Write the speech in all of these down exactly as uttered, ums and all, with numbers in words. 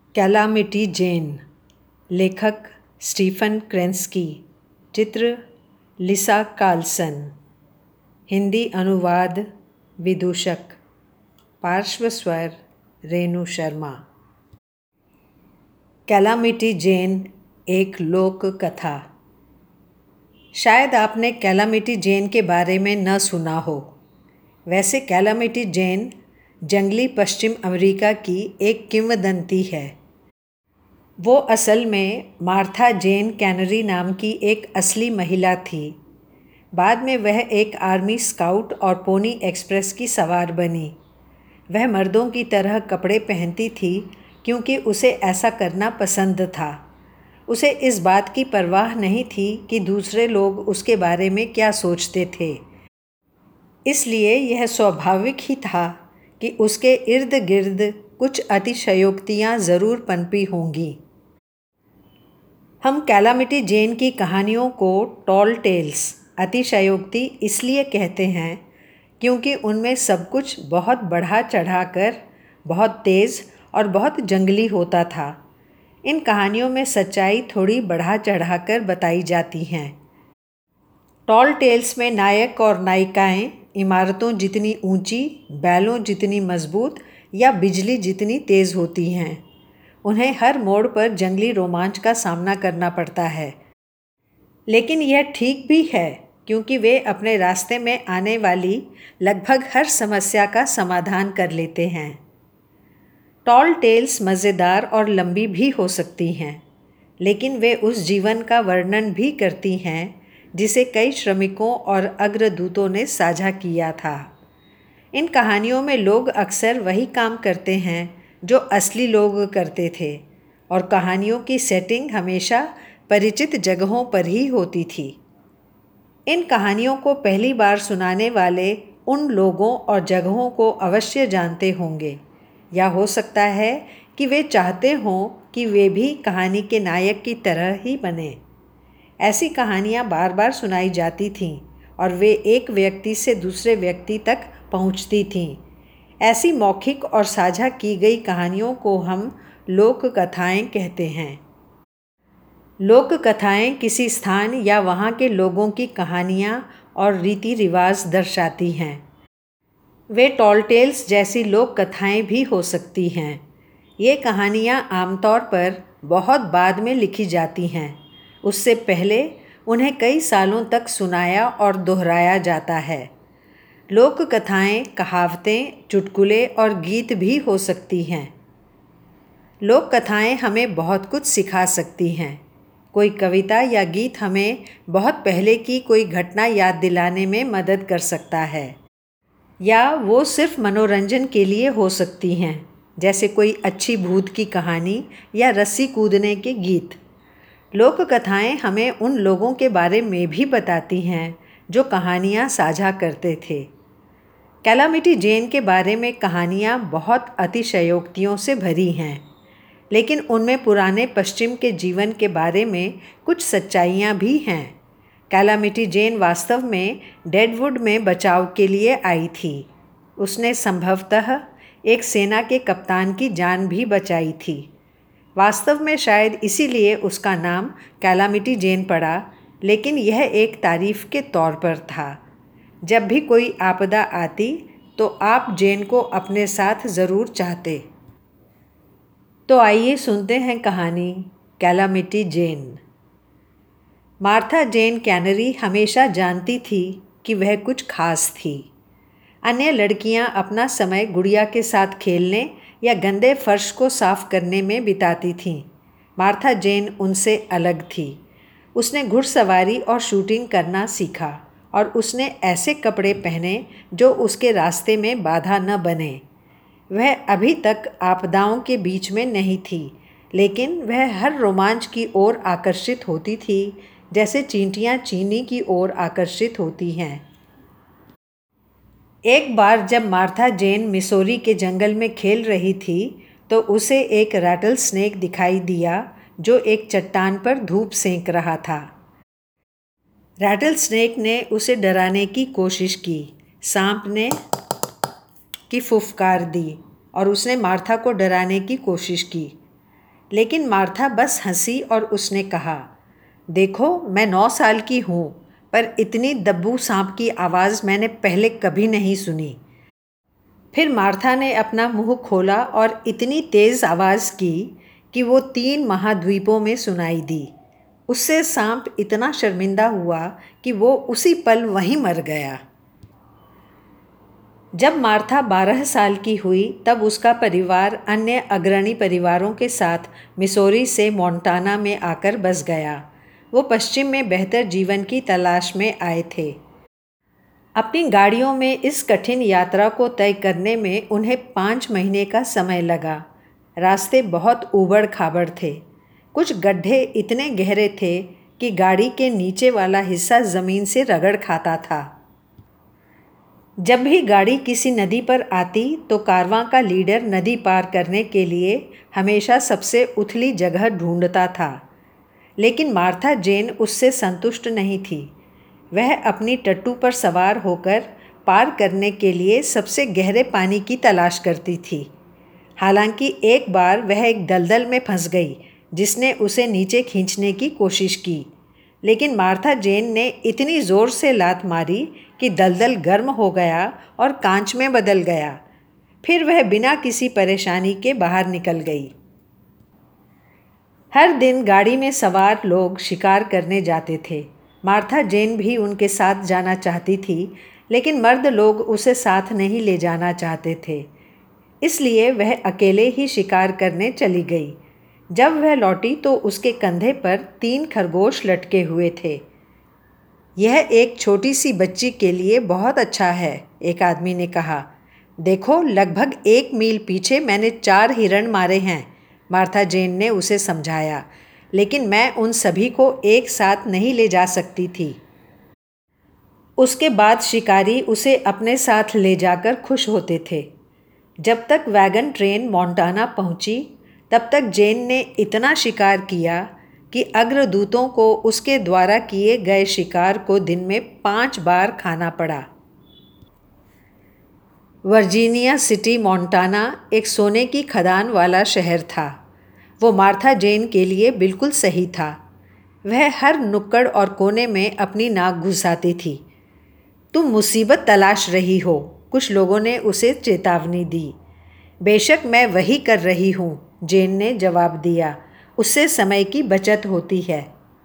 Calamity जेन। लेखक Stephen क्रेंस्की। चित्र लिसा Carlsen. Hindi अनुवाद विदूषक। पार्श्व स्वर रेणु शर्मा। कैलामिटी जेन एक लोक कथा। शायद आपने कैलामिटी जेन के बारे में न सुना हो। वैसे कैलामिटी जेन जंगली पश्चिम अमेरिका की एक किंवदंती है। वो असल में मार्था जेन कैनरी नाम की एक असली महिला थी। बाद में वह एक आर्मी स्काउट और पोनी एक्सप्रेस की सवार बनी। वह मर्दों की तरह कपड़े पहनती थी क्योंकि उसे ऐसा करना पसंद था। उसे इस बात की परवाह नहीं थी कि दूसरे लोग उसके बारे में क्या सोचते थे। इसलिए यह स्वाभाविक ही था कि उसके इर्द गिर्द कुछ अतिशयोक्तियाँ ज़रूर पनपी होंगी। हम कैलामिटी जेन की कहानियों को टॉल टेल्स अतिशयोक्ति इसलिए कहते हैं क्योंकि उनमें सब कुछ बहुत बढ़ा चढ़ाकर, बहुत तेज़ और बहुत जंगली होता था। इन कहानियों में सच्चाई थोड़ी बढ़ा चढ़ाकर बताई जाती हैं। टॉल टेल्स में नायक और नायिकाएं इमारतों जितनी ऊंची, बैलों जितनी मजबूत या बिजली जितनी तेज़ होती हैं। उन्हें हर मोड़ पर जंगली रोमांच का सामना करना पड़ता है। लेकिन यह ठीक भी है क्योंकि वे अपने रास्ते में आने वाली लगभग हर समस्या का समाधान कर लेते हैं। टॉल टेल्स मज़ेदार और लंबी भी हो सकती हैं, लेकिन वे उस जीवन का वर्णन भी करती हैं जिसे कई श्रमिकों और अग्रदूतों ने साझा किया था। इन कहानियों में लोग अक्सर वही काम करते हैं जो असली लोग करते थे, और कहानियों की सेटिंग हमेशा परिचित जगहों पर ही होती थी। इन कहानियों को पहली बार सुनाने वाले उन लोगों और जगहों को अवश्य जानते होंगे, या हो सकता है कि वे चाहते हों कि वे भी कहानी के नायक की तरह ही बने। ऐसी कहानियाँ बार बार सुनाई जाती थीं और वे एक व्यक्ति से दूसरे व्यक्ति तक पहुँचती थीं। ऐसी मौखिक और साझा की गई कहानियों को हम लोक कथाएँ कहते हैं। लोक कथाएँ किसी स्थान या वहाँ के लोगों की कहानियाँ और रीति रिवाज दर्शाती हैं। वे टॉल टेल्स जैसी लोक कथाएँ भी हो सकती हैं। ये कहानियाँ आमतौर पर बहुत बाद में लिखी जाती हैं। उससे पहले उन्हें कई सालों तक सुनाया और दोहराया जाता है। लोक कथाएँ, कहावतें, चुटकुले और गीत भी हो सकती हैं। लोक कथाएँ हमें बहुत कुछ सिखा सकती हैं। कोई कविता या गीत हमें बहुत पहले की कोई घटना याद दिलाने में मदद कर सकता है, या वो सिर्फ मनोरंजन के लिए हो सकती हैं, जैसे कोई अच्छी भूत की कहानी या रस्सी कूदने के गीत। लोक कथाएँ हमें उन लोगों के बारे में भी बताती हैं जो कहानियाँ साझा करते थे। कैलामिटी जेन के बारे में कहानियाँ बहुत अतिशयोक्तियों से भरी हैं, लेकिन उनमें पुराने पश्चिम के जीवन के बारे में कुछ सच्चाइयाँ भी हैं। कैलामिटी जेन वास्तव में डेडवुड में बचाव के लिए आई थी। उसने संभवतः एक सेना के कप्तान की जान भी बचाई थी। वास्तव में शायद इसीलिए उसका नाम कैलामिटी जेन पड़ा, लेकिन यह एक तारीफ के तौर पर था। जब भी कोई आपदा आती तो आप जेन को अपने साथ ज़रूर चाहते। तो आइए सुनते हैं कहानी Calamity Jane. Martha Jane Canary हमेशा जानती थी कि वह कुछ खास थी। अन्य लड़कियां अपना समय गुड़िया के साथ खेलने या गंदे फर्श को साफ करने में बिताती थीं। मार्था जेन उनसे अलग थी। उसने घुड़सवारी और शूटिंग करना सीखा, और उसने ऐसे कपड़े पहने जो उसके रास्ते में बाधा न बने। वह अभी तक आपदाओं के बीच में नहीं थी, लेकिन वह हर रोमांच की ओर आकर्षित होती थी, जैसे चींटियां चीनी की ओर आकर्षित होती हैं। एक बार जब मार्था जेन मिसौरी के जंगल में खेल रही थी तो उसे एक रैटल स्नेक दिखाई दिया जो एक चट्टान पर धूप सेंक रहा था। रैटल स्नेक ने उसे डराने की कोशिश की। सांप ने की फुफकार दी और उसने मार्था को डराने की कोशिश की। लेकिन मार्था बस हंसी और उसने कहा, देखो मैं नौ साल की हूँ, पर इतनी दब्बू सांप की आवाज़ मैंने पहले कभी नहीं सुनी। फिर मार्था ने अपना मुंह खोला और इतनी तेज़ आवाज़ की कि वो तीन महाद्वीपों में सुनाई दी। उससे सांप इतना शर्मिंदा हुआ कि वो उसी पल वहीं मर गया। जब मार्था बारह साल की हुई तब उसका परिवार अन्य अग्रणी परिवारों के साथ मिसौरी से मोंटाना में आकर बस गया। वो पश्चिम में बेहतर जीवन की तलाश में आए थे। अपनी गाड़ियों में इस कठिन यात्रा को तय करने में उन्हें पाँच महीने का समय लगा। रास्ते बहुत ऊबड़ खाबड़ थे। कुछ गड्ढे इतने गहरे थे कि गाड़ी के नीचे वाला हिस्सा ज़मीन से रगड़ खाता था। जब भी गाड़ी किसी नदी पर आती तो कारवां का लीडर नदी पार करने के लिए हमेशा सबसे उथली जगह ढूंढता था। लेकिन मार्था जेन उससे संतुष्ट नहीं थी। वह अपनी टट्टू पर सवार होकर पार करने के लिए सबसे गहरे पानी की तलाश करती थी। हालांकि एक बार वह एक दलदल में फंस गई जिसने उसे नीचे खींचने की कोशिश की, लेकिन मार्था जेन ने इतनी ज़ोर से लात मारी कि दलदल गर्म हो गया और कांच में बदल गया। फिर वह बिना किसी परेशानी के बाहर निकल गई। हर दिन गाड़ी में सवार लोग शिकार करने जाते थे। मार्था जेन भी उनके साथ जाना चाहती थी, लेकिन मर्द लोग उसे साथ नहीं ले जाना चाहते थे। इसलिए वह अकेले ही शिकार करने चली गई। जब वह लौटी तो उसके कंधे पर तीन खरगोश लटके हुए थे। यह एक छोटी सी बच्ची के लिए बहुत अच्छा है, एक आदमी ने कहा। देखो, लगभग एक मील पीछे मैंने चार हिरण मारे हैं, मार्था जेन ने उसे समझाया, लेकिन मैं उन सभी को एक साथ नहीं ले जा सकती थी। उसके बाद शिकारी उसे अपने साथ ले जाकर खुश होते थे। जब तक वैगन ट्रेन मोंटाना पहुंची, तब तक जेन ने इतना शिकार किया कि अग्रदूतों को उसके द्वारा किए गए शिकार को दिन में पाँच बार खाना पड़ा। वर्जीनिया सिटी मोंटाना एक सोने की खदान वाला शहर था। वो मार्था जेन के लिए बिल्कुल सही था। वह हर नुक्कड़ और कोने में अपनी नाक घुसाती थी। तुम मुसीबत तलाश रही हो, कुछ लोगों ने उसे चेतावनी दी। बेशक मैं वही कर रही हूँ, जेन ने जवाब दिया। उससे समय की बचत होती है।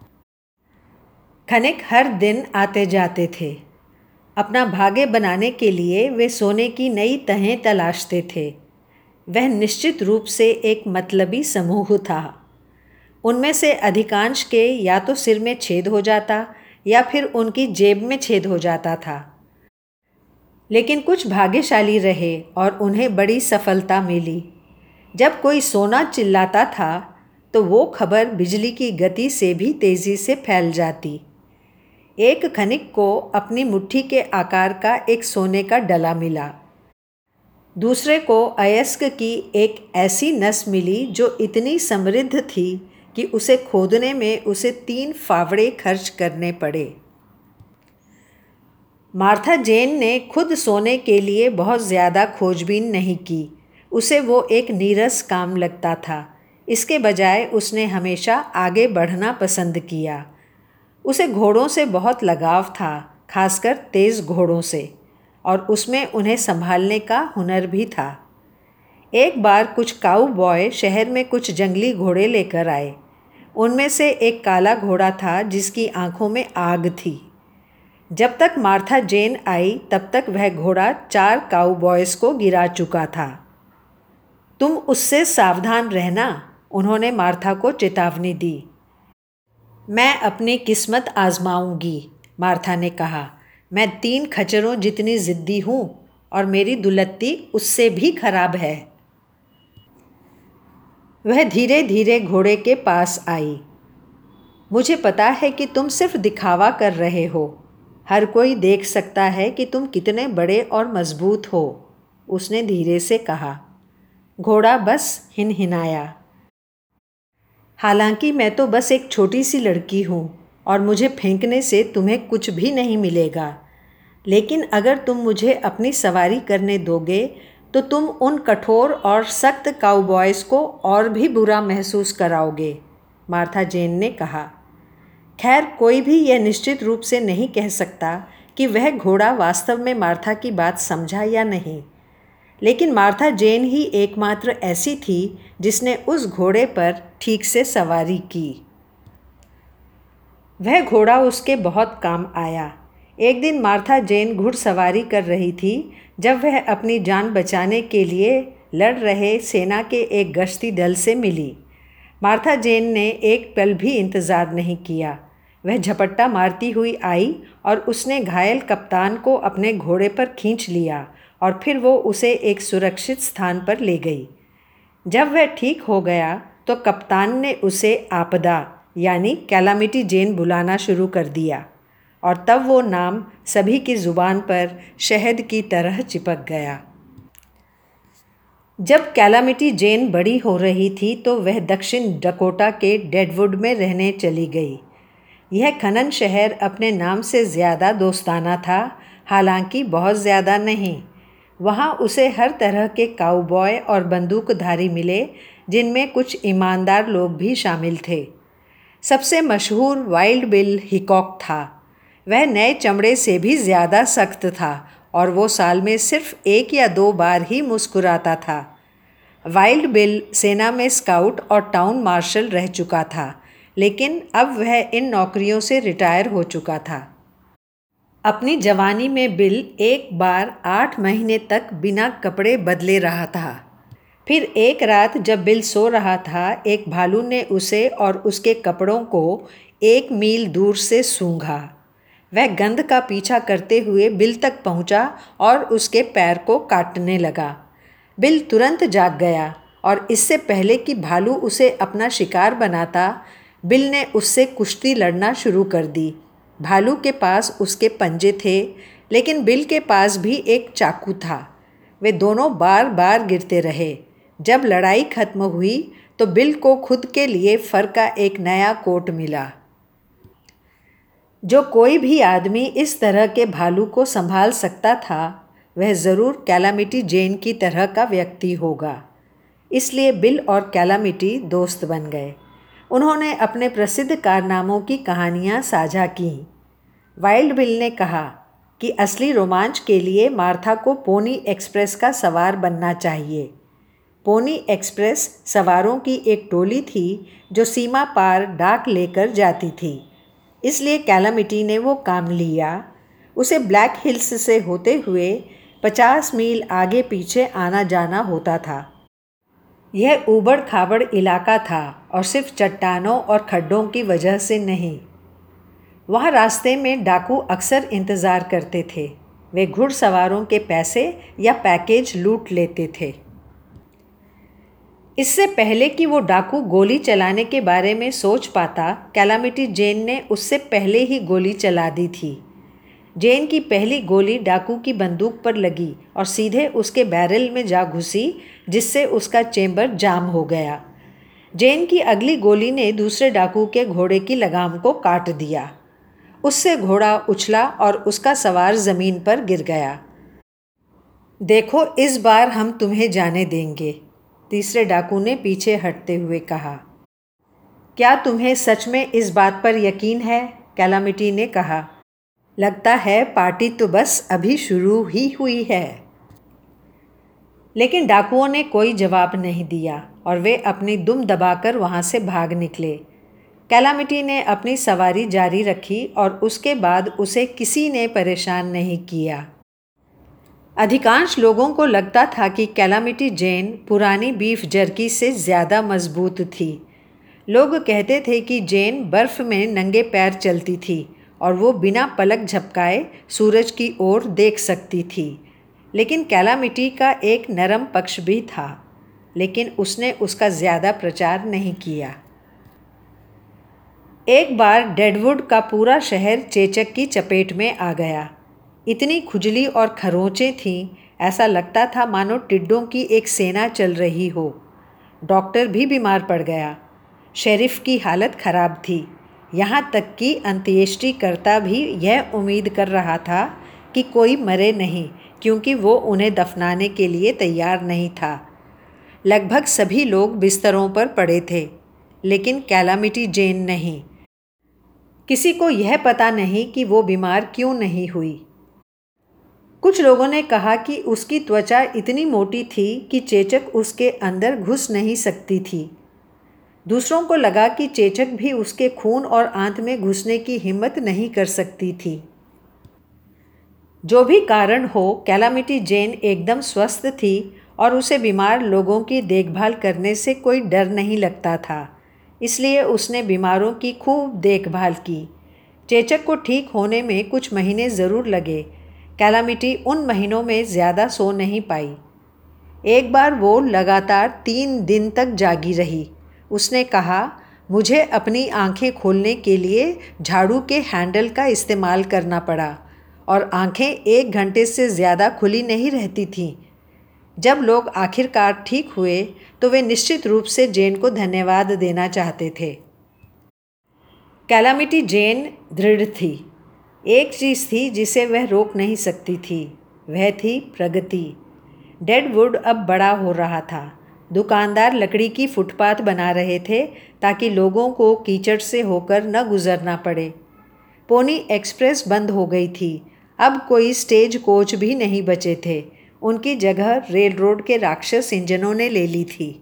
खनिक हर दिन आते जाते थे। अपना भाग्य बनाने के लिए वे सोने की नई तहें तलाशते थे। वह निश्चित रूप से एक मतलबी समूह था। उनमें से अधिकांश के या तो सिर में छेद हो जाता या फिर उनकी जेब में छेद हो जाता था। लेकिन कुछ भाग्यशाली रहे और उन्हें बड़ी सफलता मिली। जब कोई सोना चिल्लाता था तो वो खबर बिजली की गति से भी तेज़ी से फैल जाती। एक खनिक को अपनी मुट्ठी के आकार का एक सोने का डला मिला। दूसरे को अयस्क की एक ऐसी नस मिली जो इतनी समृद्ध थी कि उसे खोदने में उसे तीन फावड़े खर्च करने पड़े। मार्था जेन ने खुद सोने के लिए बहुत ज़्यादा खोजबीन नहीं की। उसे वो एक नीरस काम लगता था। इसके बजाय उसने हमेशा आगे बढ़ना पसंद किया। उसे घोड़ों से बहुत लगाव था, खासकर तेज़ घोड़ों से, और उसमें उन्हें संभालने का हुनर भी था। एक बार कुछ काऊ बॉय शहर में कुछ जंगली घोड़े लेकर आए। उनमें से एक काला घोड़ा था जिसकी आंखों में आग थी। जब तक मार्था जेन आई तब तक वह घोड़ा चार काऊ बॉयज़ को गिरा चुका था। तुम उससे सावधान रहना, उन्होंने मार्था को चेतावनी दी। मैं अपनी किस्मत आजमाऊंगी, मार्था ने कहा। मैं तीन खच्चरों जितनी ज़िद्दी हूँ और मेरी दुलत्ती उससे भी खराब है। वह धीरे धीरे घोड़े के पास आई। मुझे पता है कि तुम सिर्फ दिखावा कर रहे हो। हर कोई देख सकता है कि तुम कितने बड़े और मजबूत हो, उसने धीरे से कहा। घोड़ा बस हिनहिनाया। हालांकि मैं तो बस एक छोटी सी लड़की हूँ और मुझे फेंकने से तुम्हें कुछ भी नहीं मिलेगा, लेकिन अगर तुम मुझे अपनी सवारी करने दोगे तो तुम उन कठोर और सख्त काउबॉयज़ को और भी बुरा महसूस कराओगे, मार्था जेन ने कहा। खैर, कोई भी यह निश्चित रूप से नहीं कह सकता कि वह घोड़ा वास्तव में मार्था की बात समझा या नहीं, लेकिन मार्था जेन ही एकमात्र ऐसी थी जिसने उस घोड़े पर ठीक से सवारी की। वह घोड़ा उसके बहुत काम आया। एक दिन मार्था जेन घुड़सवारी कर रही थी जब वह अपनी जान बचाने के लिए लड़ रहे सेना के एक गश्ती दल से मिली। मार्था जेन ने एक पल भी इंतज़ार नहीं किया। वह झपट्टा मारती हुई आई और उसने घायल कप्तान को अपने घोड़े पर खींच लिया और फिर वो उसे एक सुरक्षित स्थान पर ले गई। जब वह ठीक हो गया तो कप्तान ने उसे आपदा यानी कैलामिटी जेन बुलाना शुरू कर दिया और तब वो नाम सभी की ज़ुबान पर शहद की तरह चिपक गया। जब कैलामिटी जेन बड़ी हो रही थी तो वह दक्षिण डकोटा के डेडवुड में रहने चली गई। यह खनन शहर अपने नाम से ज़्यादा दोस्ताना था, हालांकि बहुत ज़्यादा नहीं। वहाँ उसे हर तरह के काउबॉय और बंदूकधारी मिले, जिनमें कुछ ईमानदार लोग भी शामिल थे। सबसे मशहूर वाइल्ड बिल हिकॉक था। वह नए चमड़े से भी ज़्यादा सख्त था और वो साल में सिर्फ एक या दो बार ही मुस्कुराता था। वाइल्ड बिल सेना में स्काउट और टाउन मार्शल रह चुका था, लेकिन अब वह इन नौकरियों से रिटायर हो चुका था। अपनी जवानी में बिल एक बार आठ महीने तक बिना कपड़े बदले रहा था। फिर एक रात जब बिल सो रहा था, एक भालू ने उसे और उसके कपड़ों को एक मील दूर से सूंघा। वह गंध का पीछा करते हुए बिल तक पहुंचा और उसके पैर को काटने लगा। बिल तुरंत जाग गया और इससे पहले कि भालू उसे अपना शिकार बनाता, बिल ने उससे कुश्ती लड़ना शुरू कर दी। भालू के पास उसके पंजे थे, लेकिन बिल के पास भी एक चाकू था। वे दोनों बार बार गिरते रहे। जब लड़ाई खत्म हुई तो बिल को खुद के लिए फर का एक नया कोट मिला। जो कोई भी आदमी इस तरह के भालू को संभाल सकता था, वह ज़रूर कैलामिटी जेन की तरह का व्यक्ति होगा। इसलिए बिल और कैलामिटी दोस्त बन गए। उन्होंने अपने प्रसिद्ध कारनामों की कहानियाँ साझा कीं। वाइल्ड बिल ने कहा कि असली रोमांच के लिए मार्था को पोनी एक्सप्रेस का सवार बनना चाहिए। पोनी एक्सप्रेस सवारों की एक टोली थी जो सीमा पार डाक लेकर जाती थी, इसलिए कैलामिटी ने वो काम लिया। उसे ब्लैक हिल्स से होते हुए पचास मील आगे पीछे आना जाना होता था। यह ऊबड़ खाबड़ इलाका था और सिर्फ चट्टानों और खड्डों की वजह से नहीं। वहाँ रास्ते में डाकू अक्सर इंतज़ार करते थे। वे घुड़सवारों के पैसे या पैकेज लूट लेते थे। इससे पहले कि वो डाकू गोली चलाने के बारे में सोच पाता, कैलामिटी जेन ने उससे पहले ही गोली चला दी थी। जेन की पहली गोली डाकू की बंदूक पर लगी और सीधे उसके बैरल में जा घुसी, जिससे उसका चेम्बर जाम हो गया। जेन की अगली गोली ने दूसरे डाकू के घोड़े की लगाम को काट दिया। उससे घोड़ा उछला और उसका सवार ज़मीन पर गिर गया। देखो, इस बार हम तुम्हें जाने देंगे, तीसरे डाकू ने पीछे हटते हुए कहा। क्या तुम्हें सच में इस बात पर यकीन है? कैलामिटी ने कहा। लगता है पार्टी तो बस अभी शुरू ही हुई है। लेकिन डाकुओं ने कोई जवाब नहीं दिया और वे अपनी दुम दबाकर वहाँ से भाग निकले। कैलामिटी ने अपनी सवारी जारी रखी और उसके बाद उसे किसी ने परेशान नहीं किया। अधिकांश लोगों को लगता था कि कैलामिटी जेन पुरानी बीफ जर्की से ज़्यादा मजबूत थी। लोग कहते थे कि जेन बर्फ़ में नंगे पैर चलती थी और वो बिना पलक झपकाए सूरज की ओर देख सकती थी। लेकिन कैलामिटी का एक नरम पक्ष भी था, लेकिन उसने उसका ज़्यादा प्रचार नहीं किया। एक बार डेडवुड का पूरा शहर चेचक की चपेट में आ गया। इतनी खुजली और खरोंचें थीं, ऐसा लगता था मानो टिड्डों की एक सेना चल रही हो। डॉक्टर भी बीमार पड़ गया। शेरिफ की हालत खराब थी। यहाँ तक कि अंत्येष्टिकर्ता भी यह उम्मीद कर रहा था कि कोई मरे नहीं, क्योंकि वो उन्हें दफनाने के लिए तैयार नहीं था। लगभग सभी लोग बिस्तरों पर पड़े थे, लेकिन कैलामिटी जेन नहीं। किसी को यह पता नहीं कि वो बीमार क्यों नहीं हुई। कुछ लोगों ने कहा कि उसकी त्वचा इतनी मोटी थी कि चेचक उसके अंदर घुस नहीं सकती थी। दूसरों को लगा कि चेचक भी उसके खून और आंत में घुसने की हिम्मत नहीं कर सकती थी। जो भी कारण हो, कैलामिटी जेन एकदम स्वस्थ थी और उसे बीमार लोगों की देखभाल करने से कोई डर नहीं लगता था। इसलिए उसने बीमारों की खूब देखभाल की। चेचक को ठीक होने में कुछ महीने ज़रूर लगे। कैलामिटी उन महीनों में ज़्यादा सो नहीं पाई। एक बार वो लगातार तीन दिन तक जागी रही। उसने कहा, मुझे अपनी आंखें खोलने के लिए झाड़ू के हैंडल का इस्तेमाल करना पड़ा और आंखें एक घंटे से ज़्यादा खुली नहीं रहती थीं। जब लोग आखिरकार ठीक हुए तो वे निश्चित रूप से जेन को धन्यवाद देना चाहते थे। कैलामिटी जेन दृढ़ थी। एक चीज़ थी जिसे वह रोक नहीं सकती थी, वह थी प्रगति। डेडवुड अब बड़ा हो रहा था। दुकानदार लकड़ी की फुटपाथ बना रहे थे ताकि लोगों को कीचड़ से होकर न गुजरना पड़े। पोनी एक्सप्रेस बंद हो गई थी। अब कोई स्टेज कोच भी नहीं बचे थे। उनकी जगह रेल रोड के राक्षस इंजनों ने ले ली थी।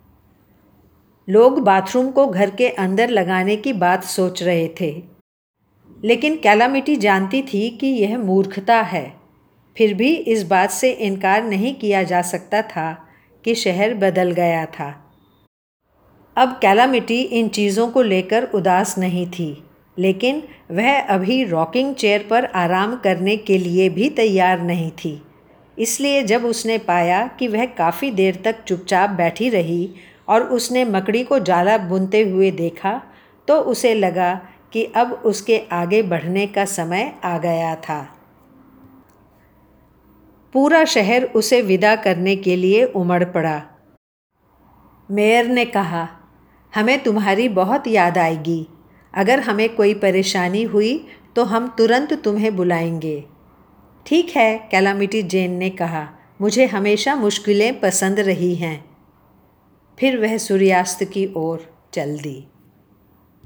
लोग बाथरूम को घर के अंदर लगाने की बात सोच रहे थे, लेकिन कैलामिटी जानती थी कि यह मूर्खता है। फिर भी इस बात से इनकार नहीं किया जा सकता था कि शहर बदल गया था। अब कैलामिटी इन चीज़ों को लेकर उदास नहीं थी, लेकिन वह अभी रॉकिंग चेयर पर आराम करने के लिए भी तैयार नहीं थी। इसलिए जब उसने पाया कि वह काफ़ी देर तक चुपचाप बैठी रही और उसने मकड़ी को जाला बुनते हुए देखा, तो उसे लगा कि अब उसके आगे बढ़ने का समय आ गया था। पूरा शहर उसे विदा करने के लिए उमड़ पड़ा। मेयर ने कहा, हमें तुम्हारी बहुत याद आएगी। अगर हमें कोई परेशानी हुई तो हम तुरंत तुम्हें बुलाएंगे। ठीक है, कैलामिटी जेन ने कहा, मुझे हमेशा मुश्किलें पसंद रही हैं। फिर वह सूर्यास्त की ओर चल दी।